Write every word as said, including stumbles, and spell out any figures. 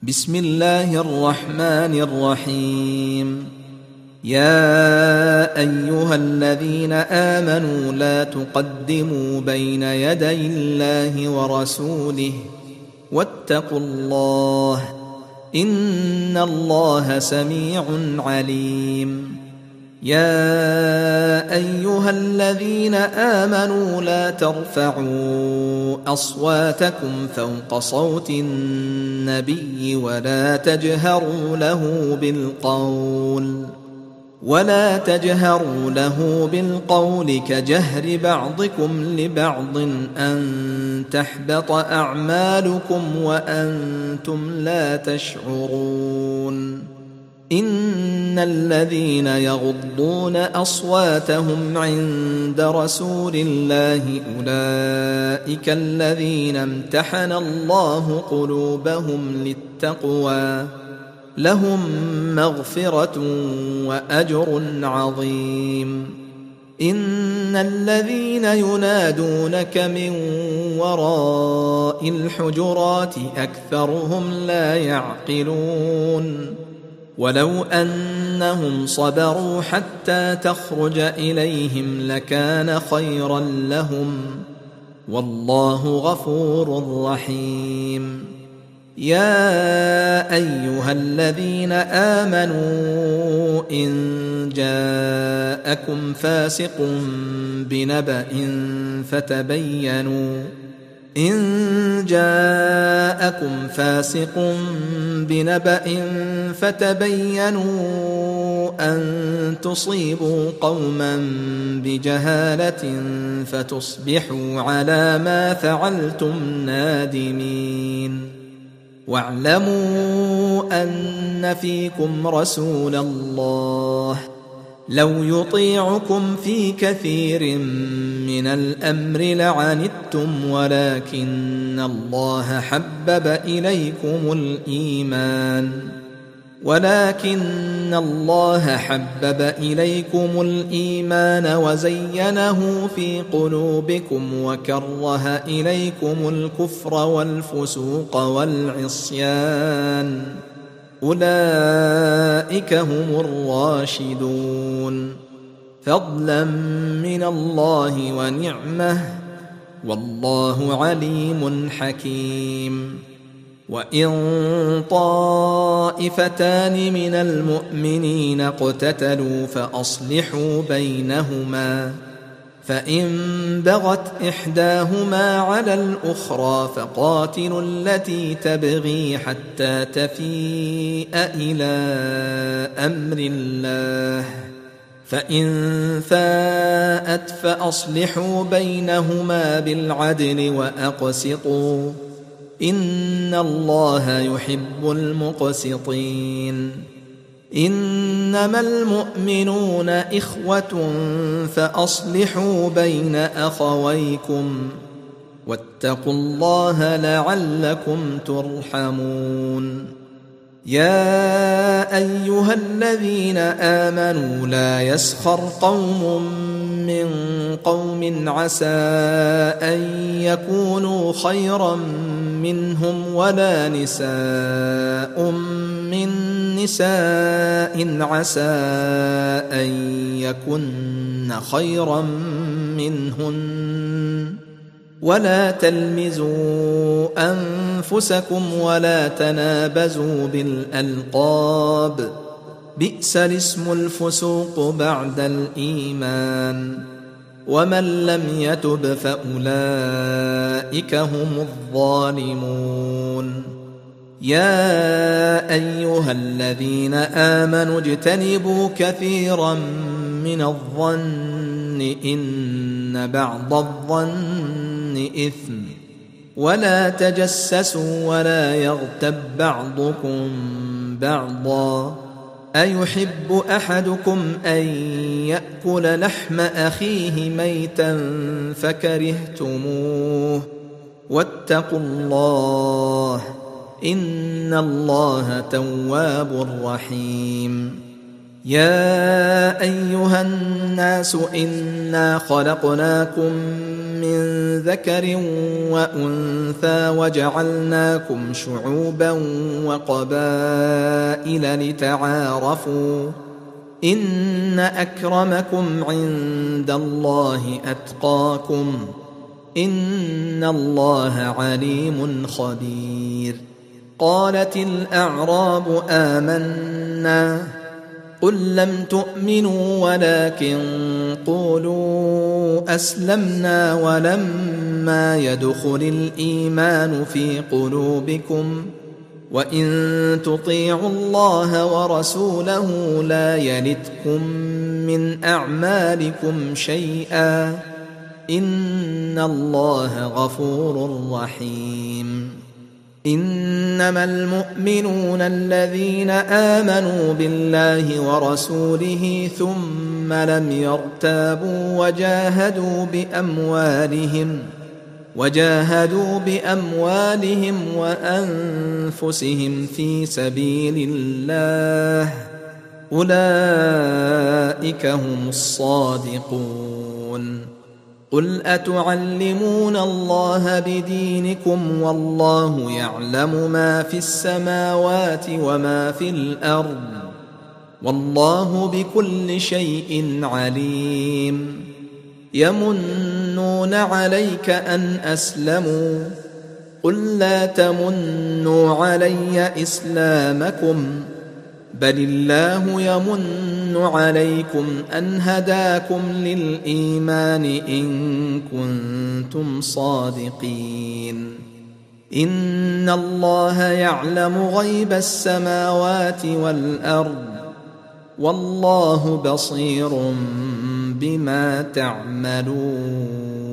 بسم الله الرحمن الرحيم. يا أيها الذين آمنوا لا تقدموا بين يدي الله ورسوله واتقوا الله إن الله سميع عليم. يا أيها الذين آمنوا لا ترفعوا أصواتكم فوق صوت النبي ولا تجهروا له بالقول ولا تجهروا له بالقول كجهر بعضكم لبعض أن تحبط أعمالكم وأنتم لا تشعرون. إن الذين يغضون أصواتهم عند رسول الله أولئك الذين امتحن الله قلوبهم للتقوى لهم مغفرة وأجر عظيم. إن الذين ينادونك من وراء الحجرات أكثرهم لا يعقلون. ولو أنهم صبروا حتى تخرج إليهم لكان خيرا لهم والله غفور رحيم. يا أيها الذين آمنوا إن جاءكم فاسق بنبأ فتبينوا إن جاءكم فاسق بنبأ فتبينوا أن تصيبوا قوما بجهالة فتصبحوا على ما فعلتم نادمين. واعلموا أن فيكم رسول الله لو يطيعكم في كثير من الأمر لعنتم ولكن الله حبب إليكم الإيمان ولكن الله حبب إليكم الإيمان وزينه في قلوبكم وكره إليكم الكفر والفسوق والعصيان أولئك هم الراشدون فضلا من الله ونعمه والله عليم حكيم. وإن طائفتان من المؤمنين اقتتلوا فأصلحوا بينهما فإن بغت إحداهما على الأخرى فقاتلوا التي تبغي حتى تفيء إلى أمر الله فإن فاءت فأصلحوا بينهما بالعدل وأقسطوا إن الله يحب المقسطين. إنما المؤمنون إخوة فأصلحوا بين أخويكم واتقوا الله لعلكم ترحمون. يا أيها الذين آمنوا لا يسخر قوم من قوم عسى أن يكونوا خيرا منهم ولا نساء من نساء عسى أن يكن خيرا منهن ولا تلمزوا أنفسكم ولا تنابزوا بالألقاب بئس الاسم الفسوق بعد الإيمان ومن لم يتب فأولئك هم الظالمون. يا أيها الذين آمنوا اجتنبوا كثيرا من الظن إن بعض الظن إثم ولا تجسسوا ولا يغتب بعضكم بعضا أيحب أحدكم أن يأكل لحم أخيه ميتا فكرهتموه واتقوا الله إن الله تواب رحيم. يا أيها الناس إنا خلقناكم من من ذكر وأنثى وجعلناكم شعوبا وقبائل لتعارفوا إن أكرمكم عند الله أتقاكم إن الله عليم خبير. قالت الأعراب آمنا قل لم تؤمنوا ولكن قولوا أسلمنا ولما يدخل الإيمان في قلوبكم وإن تطيعوا الله ورسوله لا يلتكم من أعمالكم شيئا إن الله غفور رحيم. إنما المؤمنون الذين آمنوا بالله ورسوله ثم لم يرتابوا وجاهدوا بأموالهم وجاهدوا بأموالهم وأنفسهم في سبيل الله أولئك هم الصادقون. قل أتعلمون الله بدينكم والله يعلم ما في السماوات وما في الأرض والله بكل شيء عليم. يمنون عليك أن أسلموا قل لا تمنوا علي إسلامكم بل الله يمن عليكم أن هداكم للإيمان إن كنتم صادقين. إن الله يعلم غيب السماوات والأرض والله بصير بما تعملون.